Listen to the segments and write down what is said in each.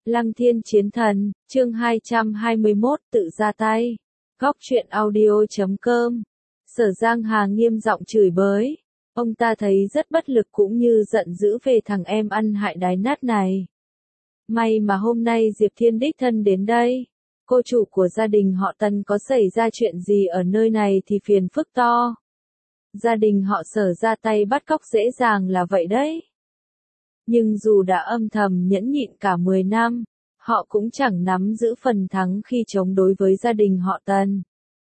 Lăng Thiên Chiến Thần, chương 221, tự ra tay. Góc truyện audio.com. Sở Giang Hà nghiêm giọng chửi bới. Ông ta thấy rất bất lực cũng như giận dữ về thằng em ăn hại đái nát này. May mà hôm nay Diệp Thiên đích thân đến đây. Cô chủ của gia đình họ Tần có xảy ra chuyện gì ở nơi này thì phiền phức to. Gia đình họ Sở ra tay bắt cóc dễ dàng là vậy đấy. Nhưng dù đã âm thầm nhẫn nhịn cả 10 năm, họ cũng chẳng nắm giữ phần thắng khi chống đối với gia đình họ Tần.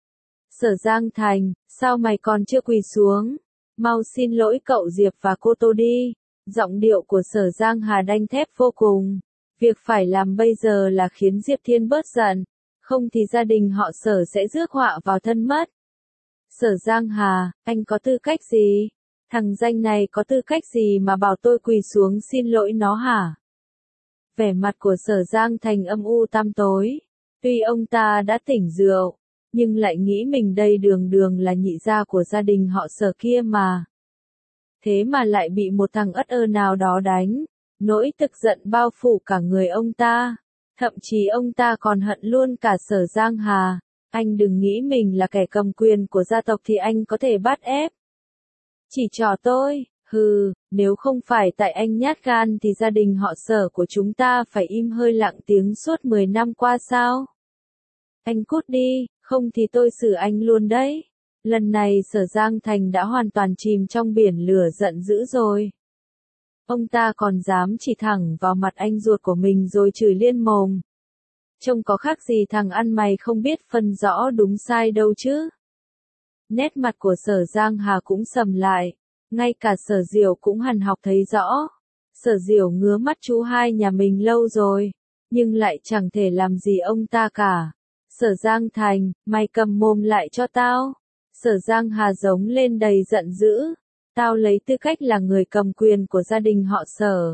Sở Giang Thành, sao mày còn chưa quỳ xuống? Mau xin lỗi cậu Diệp và cô Tô đi. Giọng điệu của Sở Giang Hà đanh thép vô cùng. Việc phải làm bây giờ là khiến Diệp Thiên bớt giận, không thì gia đình họ Sở sẽ rước họa vào thân mất. Sở Giang Hà, anh có tư cách gì? Thằng danh này có tư cách gì mà bảo tôi quỳ xuống xin lỗi nó hả? Vẻ mặt của Sở Giang Thành âm u tăm tối. Tuy ông ta đã tỉnh rượu, nhưng lại nghĩ mình đây đường đường là nhị gia của gia đình họ Sở kia mà. Thế mà lại bị một thằng ất ơ nào đó đánh. Nỗi tức giận bao phủ cả người ông ta. Thậm chí ông ta còn hận luôn cả Sở Giang Hà. Anh đừng nghĩ mình là kẻ cầm quyền của gia tộc thì anh có thể bắt ép. Chỉ trỏ tôi, nếu không phải tại anh nhát gan thì gia đình họ Sở của chúng ta phải im hơi lặng tiếng suốt 10 năm qua sao? Anh cút đi, không thì tôi xử anh luôn đấy. Lần này Sở Giang Thành đã hoàn toàn chìm trong biển lửa giận dữ rồi. Ông ta còn dám chỉ thẳng vào mặt anh ruột của mình rồi chửi liên mồm. Trông có khác gì thằng ăn mày không biết phân rõ đúng sai đâu chứ. Nét mặt của Sở Giang Hà cũng sầm lại. Ngay cả Sở Diểu cũng hằn học thấy rõ. Sở Diểu ngứa mắt chú hai nhà mình lâu rồi, nhưng lại chẳng thể làm gì ông ta cả. Sở Giang Thành, mày cầm mồm lại cho tao. Sở Giang Hà giống lên đầy giận dữ. Tao lấy tư cách là người cầm quyền của gia đình họ Sở.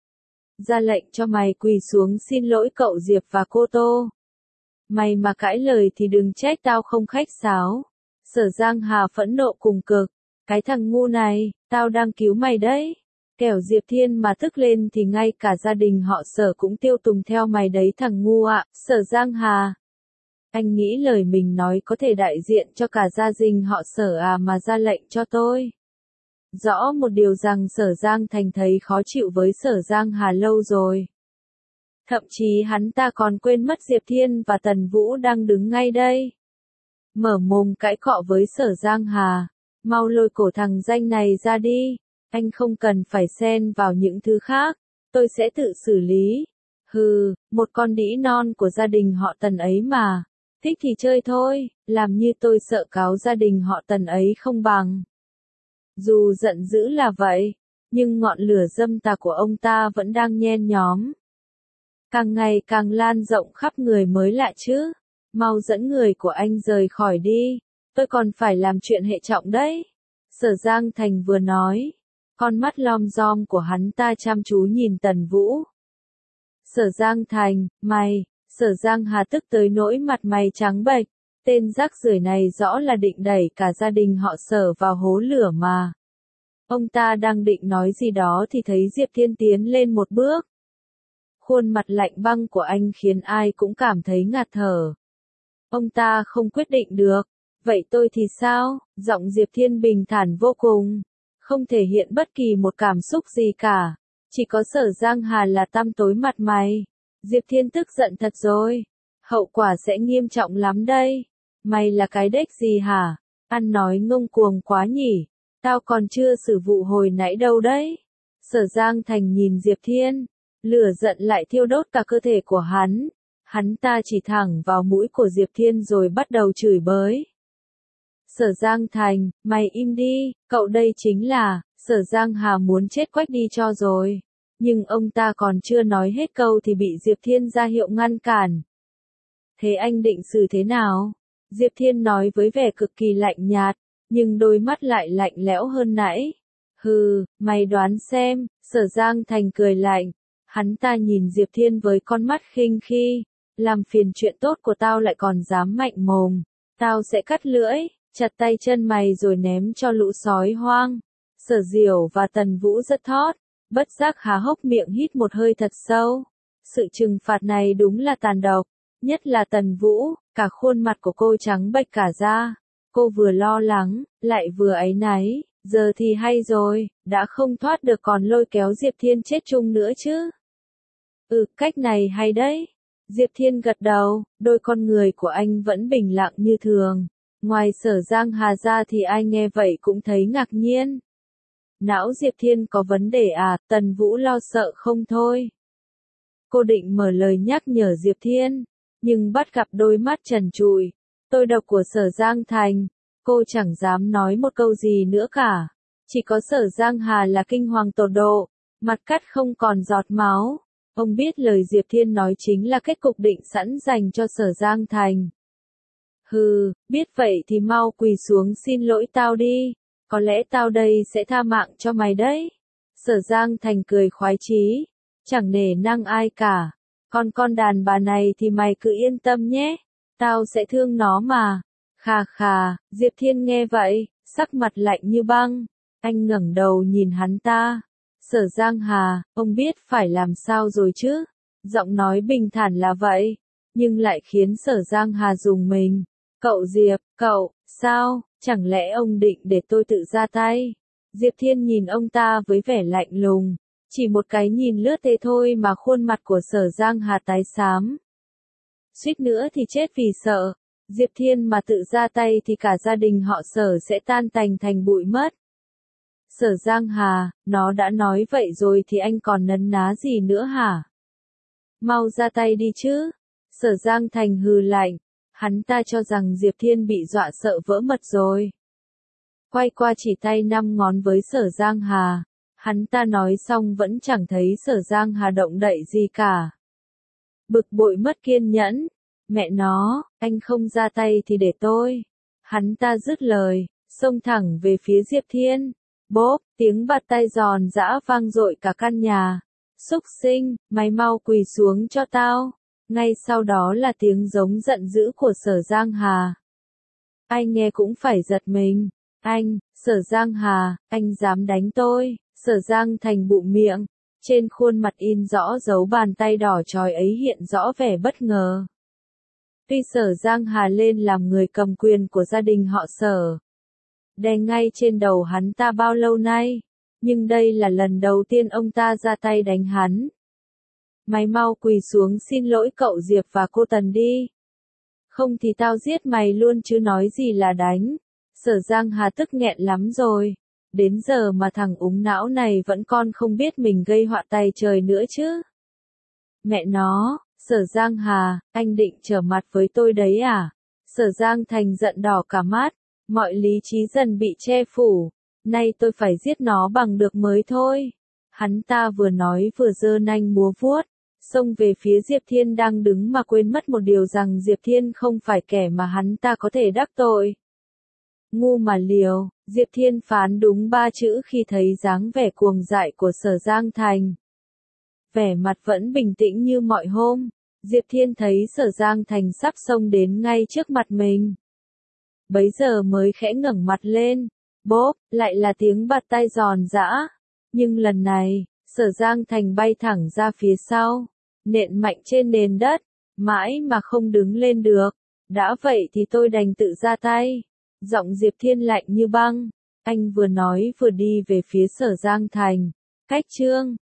Ra lệnh cho mày quỳ xuống xin lỗi cậu Diệp và cô Tô. Mày mà cãi lời thì đừng trách tao không khách sáo. Sở Giang Hà phẫn nộ cùng cực. Cái thằng ngu này, tao đang cứu mày đấy. Kẻo Diệp Thiên mà tức lên thì ngay cả gia đình họ Sở cũng tiêu tùng theo mày đấy thằng ngu ạ. Sở Giang Hà. Anh nghĩ lời mình nói có thể đại diện cho cả gia đình họ Sở à mà ra lệnh cho tôi. Rõ một điều rằng Sở Giang Thành thấy khó chịu với Sở Giang Hà lâu rồi. Thậm chí hắn ta còn quên mất Diệp Thiên và Tần Vũ đang đứng ngay đây. Mở mồm cãi cọ với Sở Giang Hà. Mau lôi cổ thằng danh này ra đi. Anh không cần phải xen vào những thứ khác. Tôi sẽ tự xử lý. Một con đĩ non của gia đình họ Tần ấy mà. Thích thì chơi thôi, làm như tôi sợ cáo gia đình họ Tần ấy không bằng. Dù giận dữ là vậy, nhưng ngọn lửa dâm tà của ông ta vẫn đang nhen nhóm. Càng ngày càng lan rộng khắp người mới lạ chứ. Mau dẫn người của anh rời khỏi đi. Tôi còn phải làm chuyện hệ trọng đấy. Sở Giang Thành vừa nói. Con mắt lom rom của hắn ta chăm chú nhìn Tần Vũ. Sở Giang Thành, mày. Sở Giang Hà tức tới nỗi mặt mày trắng bệch. Tên rác rưởi này rõ là định đẩy cả gia đình họ Sở vào hố lửa mà. Ông ta đang định nói gì đó thì thấy Diệp Thiên tiến lên một bước. Khuôn mặt lạnh băng của anh khiến ai cũng cảm thấy ngạt thở. Ông ta không quyết định được. Vậy tôi thì sao? Giọng Diệp Thiên bình thản vô cùng. Không thể hiện bất kỳ một cảm xúc gì cả. Chỉ có Sở Giang Hà là tăm tối mặt mày. Diệp Thiên tức giận thật rồi. Hậu quả sẽ nghiêm trọng lắm đây. Mày là cái đếch gì hả? Ăn nói ngông cuồng quá nhỉ. Tao còn chưa xử vụ hồi nãy đâu đấy. Sở Giang Thành nhìn Diệp Thiên. Lửa giận lại thiêu đốt cả cơ thể của hắn. Hắn ta chỉ thẳng vào mũi của Diệp Thiên rồi bắt đầu chửi bới. Sở Giang Thành, mày im đi, cậu đây chính là. Sở Giang Hà muốn chết quách đi cho rồi. Nhưng ông ta còn chưa nói hết câu thì bị Diệp Thiên ra hiệu ngăn cản. Thế anh định xử thế nào? Diệp Thiên nói với vẻ cực kỳ lạnh nhạt, nhưng đôi mắt lại lạnh lẽo hơn nãy. Mày đoán xem. Sở Giang Thành cười lạnh. Hắn ta nhìn Diệp Thiên với con mắt khinh khi. Làm phiền chuyện tốt của tao lại còn dám mạnh mồm. Tao sẽ cắt lưỡi, chặt tay chân mày rồi ném cho lũ sói hoang. Sở Diểu và Tần Vũ rất thót. Bất giác há hốc miệng hít một hơi thật sâu. Sự trừng phạt này đúng là tàn độc, nhất là Tần Vũ, cả khuôn mặt của cô trắng bệch cả ra. Cô vừa lo lắng, lại vừa áy náy, giờ thì hay rồi, đã không thoát được còn lôi kéo Diệp Thiên chết chung nữa chứ. Cách này hay đấy. Diệp Thiên gật đầu, đôi con người của anh vẫn bình lặng như thường. Ngoài Sở Giang Hà ra thì ai nghe vậy cũng thấy ngạc nhiên. Não Diệp Thiên có vấn đề à? Tần Vũ lo sợ không thôi. Cô định mở lời nhắc nhở Diệp Thiên, nhưng bắt gặp đôi mắt trần trụi, tôi độc của Sở Giang Thành. Cô chẳng dám nói một câu gì nữa cả. Chỉ có Sở Giang Hà là kinh hoàng tột độ, mặt cắt không còn giọt máu. Ông biết lời Diệp Thiên nói chính là kết cục định sẵn dành cho Sở Giang Thành. Hừ, biết vậy thì mau quỳ xuống xin lỗi tao đi. Có lẽ tao đây sẽ tha mạng cho mày đấy. Sở Giang Thành cười khoái chí, chẳng nể nang ai cả. Con đàn bà này thì mày cứ yên tâm nhé. Tao sẽ thương nó mà. Khà khà, Diệp Thiên nghe vậy, sắc mặt lạnh như băng. Anh ngẩng đầu nhìn hắn ta. Sở Giang Hà, ông biết phải làm sao rồi chứ? Giọng nói bình thản là vậy, nhưng lại khiến Sở Giang Hà rùng mình. Cậu Diệp, cậu, sao, chẳng lẽ ông định để tôi tự ra tay? Diệp Thiên nhìn ông ta với vẻ lạnh lùng, chỉ một cái nhìn lướt thế thôi mà khuôn mặt của Sở Giang Hà tái xám. Suýt nữa thì chết vì sợ, Diệp Thiên mà tự ra tay thì cả gia đình họ Sở sẽ tan tành thành bụi mất. Sở Giang Hà, nó đã nói vậy rồi thì anh còn nấn ná gì nữa hả? Mau ra tay đi chứ. Sở Giang Thành hừ lạnh, hắn ta cho rằng Diệp Thiên bị dọa sợ vỡ mật rồi. Quay qua chỉ tay 5 ngón với Sở Giang Hà, hắn ta nói xong vẫn chẳng thấy Sở Giang Hà động đậy gì cả. Bực bội mất kiên nhẫn, mẹ nó, anh không ra tay thì để tôi. Hắn ta dứt lời, xông thẳng về phía Diệp Thiên. Bốp, tiếng bạt tay giòn giã vang dội cả căn nhà. Xúc sinh, mày mau quỳ xuống cho tao. Ngay sau đó là tiếng giống giận dữ của Sở Giang Hà. Anh nghe cũng phải giật mình. Anh, Sở Giang Hà, anh dám đánh tôi. Sở Giang Thành bụm miệng. Trên khuôn mặt in rõ dấu bàn tay đỏ chói ấy hiện rõ vẻ bất ngờ. Tuy Sở Giang Hà lên làm người cầm quyền của gia đình họ Sở, đè ngay trên đầu hắn ta bao lâu nay, nhưng đây là lần đầu tiên ông ta ra tay đánh hắn. Mày mau quỳ xuống xin lỗi cậu Diệp và cô Tần đi. Không thì tao giết mày luôn chứ nói gì là đánh. Sở Giang Hà tức nghẹn lắm rồi. Đến giờ mà thằng úng não này vẫn còn không biết mình gây họa tay trời nữa chứ. Mẹ nó, Sở Giang Hà, anh định trở mặt với tôi đấy à? Sở Giang Thành giận đỏ cả mắt. Mọi lý trí dần bị che phủ, nay tôi phải giết nó bằng được mới thôi. Hắn ta vừa nói vừa giơ nanh múa vuốt, xông về phía Diệp Thiên đang đứng mà quên mất một điều rằng Diệp Thiên không phải kẻ mà hắn ta có thể đắc tội. Ngu mà liều, Diệp Thiên phán đúng 3 chữ khi thấy dáng vẻ cuồng dại của Sở Giang Thành. Vẻ mặt vẫn bình tĩnh như mọi hôm, Diệp Thiên thấy Sở Giang Thành sắp xông đến ngay trước mặt mình. Bấy giờ mới khẽ ngẩng mặt lên, bốp, lại là tiếng bạt tay giòn giã. Nhưng lần này, Sở Giang Thành bay thẳng ra phía sau, nện mạnh trên nền đất, mãi mà không đứng lên được. Đã vậy thì tôi đành tự ra tay. Giọng Diệp Thiên lạnh như băng, anh vừa nói vừa đi về phía Sở Giang Thành. Cách chương